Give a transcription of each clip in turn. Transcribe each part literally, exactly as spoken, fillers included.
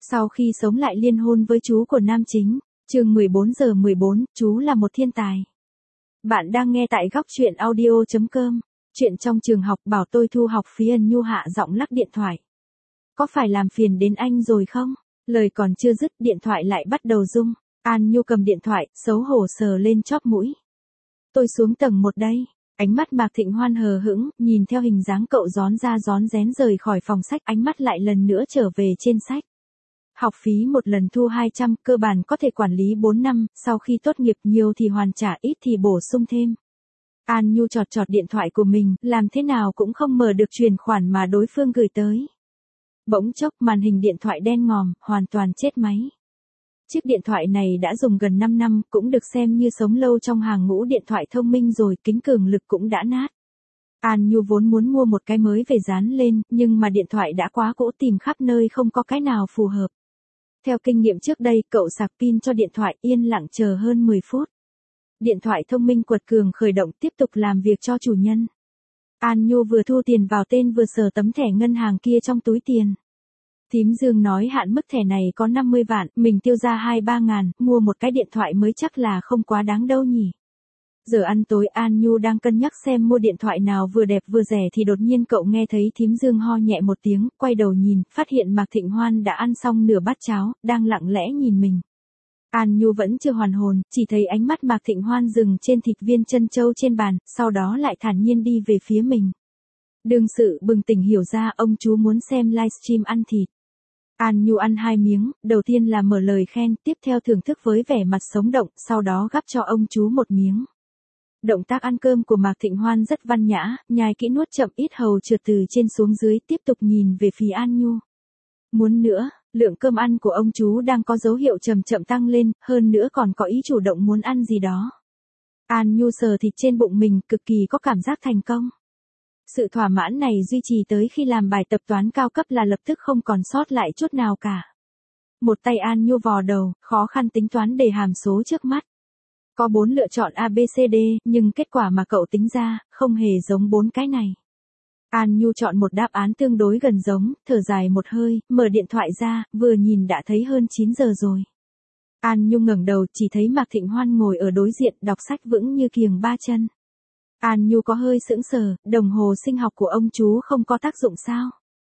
Sau khi sống lại liên hôn với chú của nam chính, chương mười bốn giờ mười bốn, chú là một thiên tài. Bạn đang nghe tại góc truyện audio chấm com. Chuyện trong trường học bảo tôi thu học phí. Ân Nhu hạ giọng lắc điện thoại. Có phải làm phiền đến anh rồi không? Lời còn chưa dứt điện thoại lại bắt đầu rung. An Nhu cầm điện thoại, xấu hổ sờ lên chóp mũi. Tôi xuống tầng một đây. Ánh mắt Mạc Thịnh Hoan hờ hững, nhìn theo hình dáng cậu rón ra rón rén rời khỏi phòng sách, ánh mắt lại lần nữa trở về trên sách. Học phí một lần thu hai trăm, cơ bản có thể quản lý bốn năm, sau khi tốt nghiệp nhiều thì hoàn trả, ít thì bổ sung thêm. An Nhu chọt chọt điện thoại của mình, làm thế nào cũng không mở được chuyển khoản mà đối phương gửi tới. Bỗng chốc màn hình điện thoại đen ngòm, hoàn toàn chết máy. Chiếc điện thoại này đã dùng gần năm năm, cũng được xem như sống lâu trong hàng ngũ điện thoại thông minh rồi, kính cường lực cũng đã nát. An Nhu vốn muốn mua một cái mới về dán lên, nhưng mà điện thoại đã quá cũ, tìm khắp nơi không có cái nào phù hợp. Theo kinh nghiệm trước đây, cậu sạc pin cho điện thoại, yên lặng chờ hơn mười phút. Điện thoại thông minh quật cường khởi động, tiếp tục làm việc cho chủ nhân. An Nhu vừa thu tiền vào tên vừa sờ tấm thẻ ngân hàng kia trong túi tiền. Thím Dương nói hạn mức thẻ này có năm mươi vạn, mình tiêu ra hai ba ngàn, mua một cái điện thoại mới chắc là không quá đáng đâu nhỉ. Giờ ăn tối An Nhu đang cân nhắc xem mua điện thoại nào vừa đẹp vừa rẻ thì đột nhiên cậu nghe thấy thím Dương ho nhẹ một tiếng, quay đầu nhìn, phát hiện Mạc Thịnh Hoan đã ăn xong nửa bát cháo, đang lặng lẽ nhìn mình. An Nhu vẫn chưa hoàn hồn, chỉ thấy ánh mắt Mạc Thịnh Hoan dừng trên thịt viên chân trâu trên bàn, sau đó lại thản nhiên đi về phía mình. Đương sự bừng tỉnh hiểu ra ông chú muốn xem livestream ăn thịt. An Nhu ăn hai miếng, đầu tiên là mở lời khen, tiếp theo thưởng thức với vẻ mặt sống động, sau đó gắp cho ông chú một miếng. Động tác ăn cơm của Mạc Thịnh Hoan rất văn nhã, nhai kỹ nuốt chậm, ít hầu trượt từ trên xuống dưới, tiếp tục nhìn về phía An Nhu. Muốn nữa, lượng cơm ăn của ông chú đang có dấu hiệu chậm chậm tăng lên, hơn nữa còn có ý chủ động muốn ăn gì đó. An Nhu sờ thịt trên bụng mình, cực kỳ có cảm giác thành công. Sự thỏa mãn này duy trì tới khi làm bài tập toán cao cấp là lập tức không còn sót lại chút nào cả. Một tay An Nhu vò đầu, khó khăn tính toán đề hàm số trước mắt. Có bốn lựa chọn A B C D, nhưng kết quả mà cậu tính ra, không hề giống bốn cái này. An Nhu chọn một đáp án tương đối gần giống, thở dài một hơi, mở điện thoại ra, vừa nhìn đã thấy hơn chín giờ rồi. An Nhu ngẩng đầu, chỉ thấy Mạc Thịnh Hoan ngồi ở đối diện, đọc sách vững như kiềng ba chân. An Nhu có hơi sững sờ, đồng hồ sinh học của ông chú không có tác dụng sao?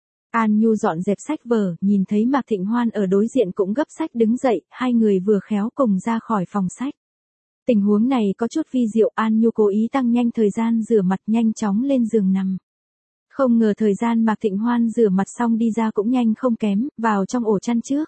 An Nhu dọn dẹp sách vở, nhìn thấy Mạc Thịnh Hoan ở đối diện cũng gấp sách đứng dậy, hai người vừa khéo cùng ra khỏi phòng sách. Tình huống này có chút vi diệu, An Nhu cố ý tăng nhanh thời gian rửa mặt, nhanh chóng lên giường nằm. Không ngờ thời gian Mạc Thịnh Hoan rửa mặt xong đi ra cũng nhanh không kém, vào trong ổ chăn trước.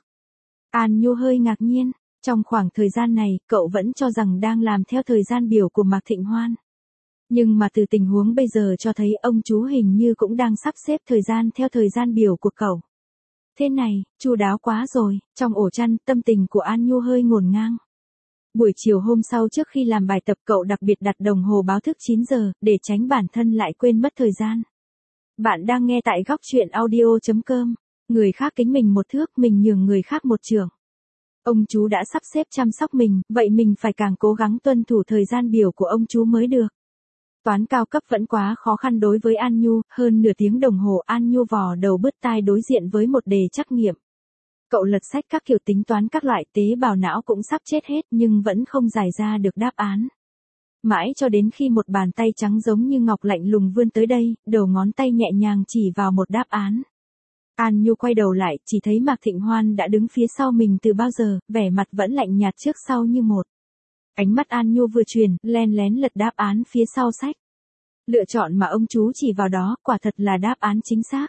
An Nhu hơi ngạc nhiên, trong khoảng thời gian này, cậu vẫn cho rằng đang làm theo thời gian biểu của Mạc Thịnh Hoan. Nhưng mà từ tình huống bây giờ cho thấy ông chú hình như cũng đang sắp xếp thời gian theo thời gian biểu của cậu. Thế này, chu đáo quá rồi, trong ổ chăn, tâm tình của An Nhu hơi ngổn ngang. Buổi chiều hôm sau trước khi làm bài tập cậu đặc biệt đặt đồng hồ báo thức chín giờ, để tránh bản thân lại quên mất thời gian. Bạn đang nghe tại góc truyện audio chấm com. Người khác kính mình một thước, mình nhường người khác một chưởng. Ông chú đã sắp xếp chăm sóc mình, vậy mình phải càng cố gắng tuân thủ thời gian biểu của ông chú mới được. Toán cao cấp vẫn quá khó khăn đối với An Nhu, hơn nửa tiếng đồng hồ An Nhu vò đầu bứt tai đối diện với một đề trắc nghiệm. Cậu lật sách các kiểu tính toán các loại, tế bào não cũng sắp chết hết nhưng vẫn không giải ra được đáp án. Mãi cho đến khi một bàn tay trắng giống như ngọc lạnh lùng vươn tới đây, đầu ngón tay nhẹ nhàng chỉ vào một đáp án. An Nhu quay đầu lại, chỉ thấy Mạc Thịnh Hoan đã đứng phía sau mình từ bao giờ, vẻ mặt vẫn lạnh nhạt trước sau như một. Ánh mắt An Nhu vừa chuyển, len lén lật đáp án phía sau sách. Lựa chọn mà ông chú chỉ vào đó, quả thật là đáp án chính xác.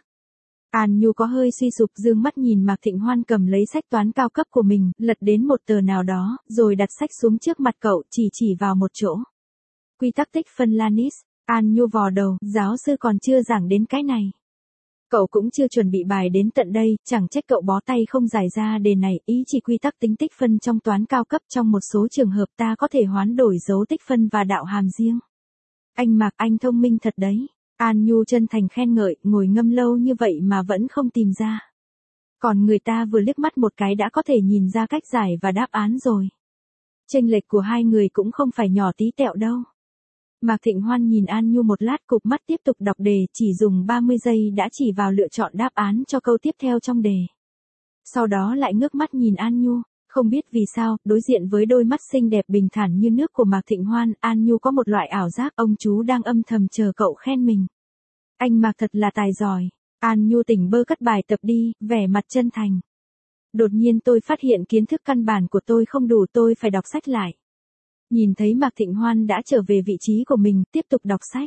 An Nhu có hơi suy sụp, dương mắt nhìn Mạc Thịnh Hoan cầm lấy sách toán cao cấp của mình, lật đến một tờ nào đó, rồi đặt sách xuống trước mặt cậu, chỉ chỉ vào một chỗ. Quy tắc tích phân Lanis. An Nhu vò đầu, giáo sư còn chưa giảng đến cái này. Cậu cũng chưa chuẩn bị bài đến tận đây, chẳng trách cậu bó tay không giải ra đề này, ý chỉ quy tắc tính tích phân trong toán cao cấp, trong một số trường hợp ta có thể hoán đổi dấu tích phân và đạo hàm riêng. Anh Mạc, anh thông minh thật đấy. An Nhu chân thành khen ngợi, ngồi ngâm lâu như vậy mà vẫn không tìm ra. Còn người ta vừa liếc mắt một cái đã có thể nhìn ra cách giải và đáp án rồi. Chênh lệch của hai người cũng không phải nhỏ tí tẹo đâu. Mạc Thịnh Hoan nhìn An Nhu một lát, cụp mắt tiếp tục đọc đề, chỉ dùng ba mươi giây đã chỉ vào lựa chọn đáp án cho câu tiếp theo trong đề. Sau đó lại ngước mắt nhìn An Nhu, không biết vì sao, đối diện với đôi mắt xinh đẹp bình thản như nước của Mạc Thịnh Hoan, An Nhu có một loại ảo giác ông chú đang âm thầm chờ cậu khen mình. Anh Mạc thật là tài giỏi. An Nhu tỉnh bơ cất bài tập đi, vẻ mặt chân thành. Đột nhiên tôi phát hiện kiến thức căn bản của tôi không đủ, tôi phải đọc sách lại. Nhìn thấy Mạc Thịnh Hoan đã trở về vị trí của mình, tiếp tục đọc sách.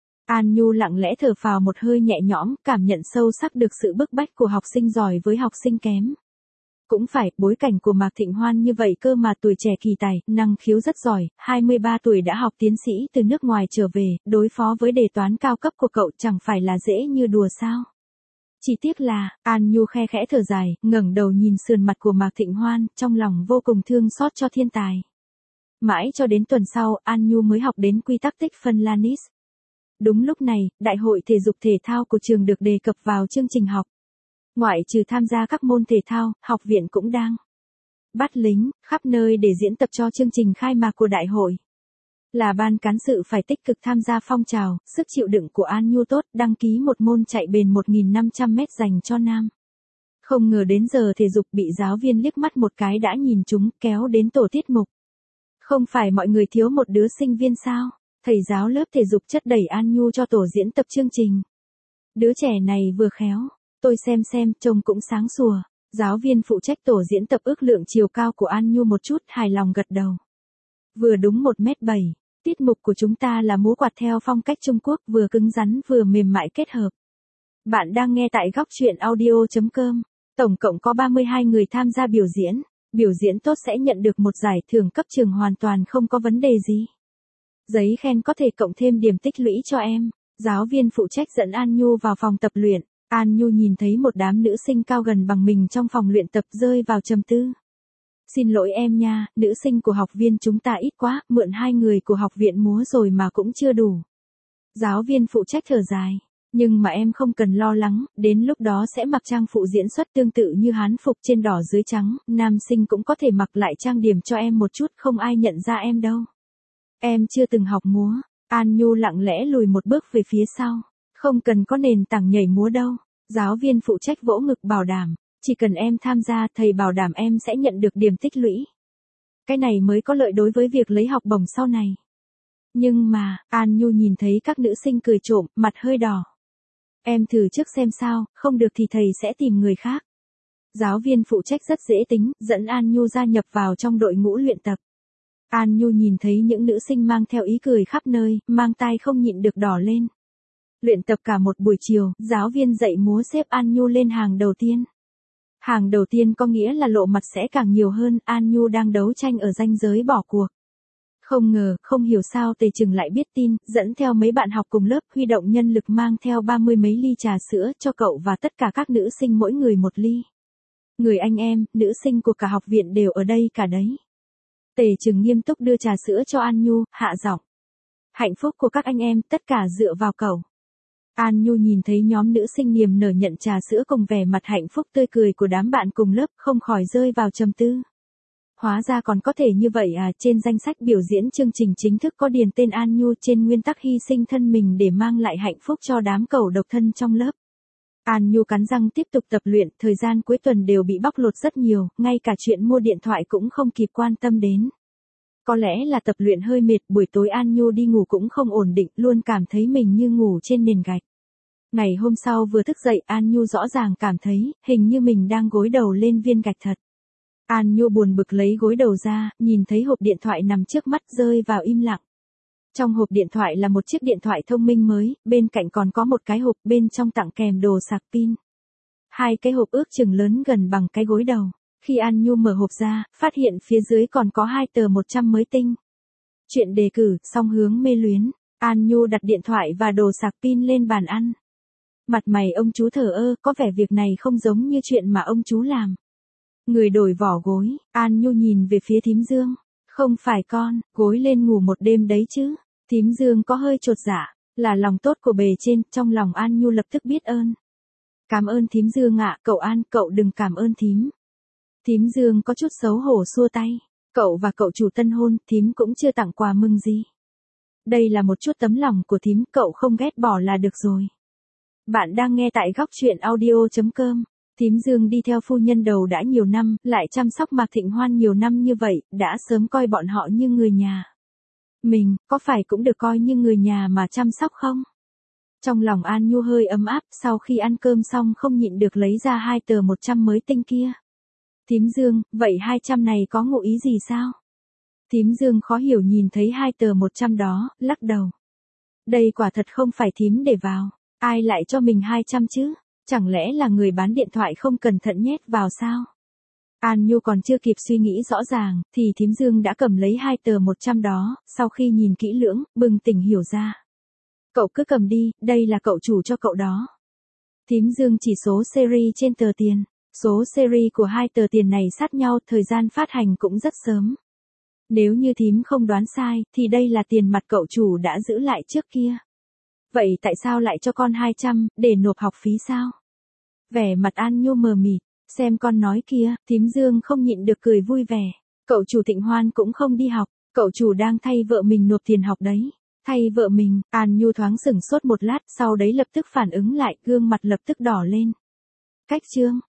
An Nhu lặng lẽ thở phào một hơi nhẹ nhõm, cảm nhận sâu sắc được sự bức bách của học sinh giỏi với học sinh kém. Cũng phải, bối cảnh của Mạc Thịnh Hoan như vậy cơ mà, tuổi trẻ kỳ tài, năng khiếu rất giỏi, hai mươi ba tuổi đã học tiến sĩ từ nước ngoài trở về, đối phó với đề toán cao cấp của cậu chẳng phải là dễ như đùa sao. Chỉ tiếc là, An Nhu khe khẽ thở dài, ngẩng đầu nhìn sườn mặt của Mạc Thịnh Hoan, trong lòng vô cùng thương xót cho thiên tài. Mãi cho đến tuần sau, An Nhu mới học đến quy tắc tích phân Lanis. Đúng lúc này, đại hội thể dục thể thao của trường được đề cập vào chương trình học. Ngoại trừ tham gia các môn thể thao, học viện cũng đang bắt lính, khắp nơi để diễn tập cho chương trình khai mạc của đại hội. Là ban cán sự phải tích cực tham gia phong trào, sức chịu đựng của An Nhu tốt, đăng ký một môn chạy bền một nghìn năm trăm mét dành cho nam. Không ngờ đến giờ thể dục bị giáo viên liếc mắt một cái đã nhìn chúng, kéo đến tổ tiết mục. Không phải mọi người thiếu một đứa sinh viên sao? Thầy giáo lớp thể dục chất đẩy An Nhu cho tổ diễn tập chương trình. Đứa trẻ này vừa khéo, tôi xem xem, trông cũng sáng sủa. Giáo viên phụ trách tổ diễn tập ước lượng chiều cao của An Nhu một chút, hài lòng gật đầu. Vừa đúng một mét bảy, tiết mục của chúng ta là múa quạt theo phong cách Trung Quốc, vừa cứng rắn vừa mềm mại kết hợp. Bạn đang nghe tại góc truyện audio chấm com. Tổng cộng có ba mươi hai người tham gia biểu diễn. Biểu diễn tốt sẽ nhận được một giải thưởng cấp trường, hoàn toàn không có vấn đề gì. Giấy khen có thể cộng thêm điểm tích lũy cho em. Giáo viên phụ trách dẫn An Nhu vào phòng tập luyện. An Nhu nhìn thấy một đám nữ sinh cao gần bằng mình trong phòng luyện tập, rơi vào trầm tư. Xin lỗi em nha, nữ sinh của học viên chúng ta ít quá, mượn hai người của học viện múa rồi mà cũng chưa đủ. Giáo viên phụ trách thở dài. Nhưng mà em không cần lo lắng, đến lúc đó sẽ mặc trang phụ diễn xuất tương tự như hán phục trên đỏ dưới trắng, nam sinh cũng có thể mặc lại trang điểm cho em một chút, không ai nhận ra em đâu. Em chưa từng học múa. An Nhu lặng lẽ lùi một bước về phía sau. Không cần có nền tảng nhảy múa đâu. Giáo viên phụ trách vỗ ngực bảo đảm. Chỉ cần em tham gia, thầy bảo đảm em sẽ nhận được điểm tích lũy. Cái này mới có lợi đối với việc lấy học bổng sau này. Nhưng mà, An Nhu nhìn thấy các nữ sinh cười trộm, mặt hơi đỏ. Em thử trước xem sao, không được thì thầy sẽ tìm người khác. Giáo viên phụ trách rất dễ tính, dẫn An Nhu gia nhập vào trong đội ngũ luyện tập. An Nhu nhìn thấy những nữ sinh mang theo ý cười khắp nơi, mang tai không nhịn được đỏ lên. Luyện tập cả một buổi chiều, giáo viên dạy múa xếp An Nhu lên hàng đầu tiên. Hàng đầu tiên có nghĩa là lộ mặt sẽ càng nhiều hơn, An Nhu đang đấu tranh ở ranh giới bỏ cuộc. Không ngờ, không hiểu sao Tề Trừng lại biết tin, dẫn theo mấy bạn học cùng lớp, huy động nhân lực mang theo ba mươi mấy ly trà sữa cho cậu và tất cả các nữ sinh mỗi người một ly. Người anh em, nữ sinh của cả học viện đều ở đây cả đấy. Tề Trừng nghiêm túc đưa trà sữa cho An Nhu, hạ giọng. Hạnh phúc của các anh em, tất cả dựa vào cậu. An Nhu nhìn thấy nhóm nữ sinh niềm nở nhận trà sữa cùng vẻ mặt hạnh phúc tươi cười của đám bạn cùng lớp, không khỏi rơi vào trầm tư. Hóa ra còn có thể như vậy à, trên danh sách biểu diễn chương trình chính thức có điền tên An Nhu, trên nguyên tắc hy sinh thân mình để mang lại hạnh phúc cho đám cẩu độc thân trong lớp. An Nhu cắn răng tiếp tục tập luyện, thời gian cuối tuần đều bị bóc lột rất nhiều, ngay cả chuyện mua điện thoại cũng không kịp quan tâm đến. Có lẽ là tập luyện hơi mệt, buổi tối An Nhu đi ngủ cũng không ổn định, luôn cảm thấy mình như ngủ trên nền gạch. Ngày hôm sau vừa thức dậy, An Nhu rõ ràng cảm thấy, hình như mình đang gối đầu lên viên gạch thật. An Nhu buồn bực lấy gối đầu ra, nhìn thấy hộp điện thoại nằm trước mắt, rơi vào im lặng. Trong hộp điện thoại là một chiếc điện thoại thông minh mới, bên cạnh còn có một cái hộp, bên trong tặng kèm đồ sạc pin. Hai cái hộp ước chừng lớn gần bằng cái gối đầu. Khi An Nhu mở hộp ra, phát hiện phía dưới còn có hai tờ một trăm mới tinh. Chuyện đề cử, song hướng mê luyến. An Nhu đặt điện thoại và đồ sạc pin lên bàn ăn. Mặt mày ông chú thờ ơ, có vẻ việc này không giống như chuyện mà ông chú làm. Người đổi vỏ gối, An Nhu nhìn về phía Thím Dương. Không phải con, gối lên ngủ một đêm đấy chứ. Thím Dương có hơi chột dạ, là lòng tốt của bề trên, trong lòng An Nhu lập tức biết ơn. Cảm ơn Thím Dương ạ, cậu An, cậu đừng cảm ơn thím. Thím Dương có chút xấu hổ xua tay. Cậu và cậu chủ tân hôn, thím cũng chưa tặng quà mừng gì. Đây là một chút tấm lòng của thím, cậu không ghét bỏ là được rồi. Bạn đang nghe tại góc truyện audio chấm com. Thím Dương đi theo phu nhân đầu đã nhiều năm, lại chăm sóc Mạc Thịnh Hoan nhiều năm như vậy, đã sớm coi bọn họ như người nhà. Mình, có phải cũng được coi như người nhà mà chăm sóc không? Trong lòng An Nhu hơi ấm áp, sau khi ăn cơm xong không nhịn được lấy ra hai tờ một trăm mới tinh kia. Thím Dương, vậy hai trăm này có ngụ ý gì sao? Thím Dương khó hiểu nhìn thấy hai tờ một trăm đó, lắc đầu. Đây quả thật không phải thím để vào, ai lại cho mình hai trăm chứ? Chẳng lẽ là người bán điện thoại không cẩn thận nhét vào sao? An Nhu còn chưa kịp suy nghĩ rõ ràng, thì thím Dương đã cầm lấy hai tờ một trăm đó, sau khi nhìn kỹ lưỡng, bừng tỉnh hiểu ra. Cậu cứ cầm đi, đây là cậu chủ cho cậu đó. Thím Dương chỉ số series trên tờ tiền. Số series của hai tờ tiền này sát nhau, thời gian phát hành cũng rất sớm. Nếu như thím không đoán sai, thì đây là tiền mặt cậu chủ đã giữ lại trước kia. Vậy tại sao lại cho con hai trăm, để nộp học phí sao? Vẻ mặt An Nhu mờ mịt, xem con nói kia, thím Dương không nhịn được cười vui vẻ. Cậu chủ Thịnh Hoan cũng không đi học, cậu chủ đang thay vợ mình nộp tiền học đấy. Thay vợ mình, An Nhu thoáng sửng sốt một lát, sau đấy lập tức phản ứng lại, gương mặt lập tức đỏ lên. Cách chương